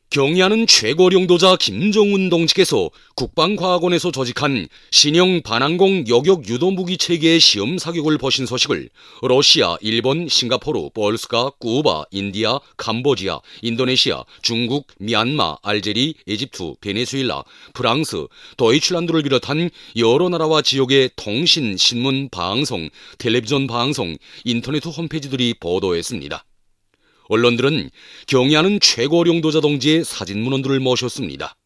경의하는 최고령도자 김정은 동지께서 국방과학원에서 조직한 신형 반항공 여격 유도무기 체계의 시험 사격을 보신 소식을 러시아, 일본, 싱가포르, 볼스카, 쿠바, 인디아, 캄보디아, 인도네시아, 중국, 미얀마, 알제리, 이집트, 베네수엘라, 프랑스, 도이칠란드를 비롯한 여러 나라와 지역의 통신, 신문, 방송, 텔레비전 방송, 인터넷 홈페이지들이 보도했습니다. 언론들은 경의하는 최고령도자 동지의 사진 문헌들을 모셨습니다.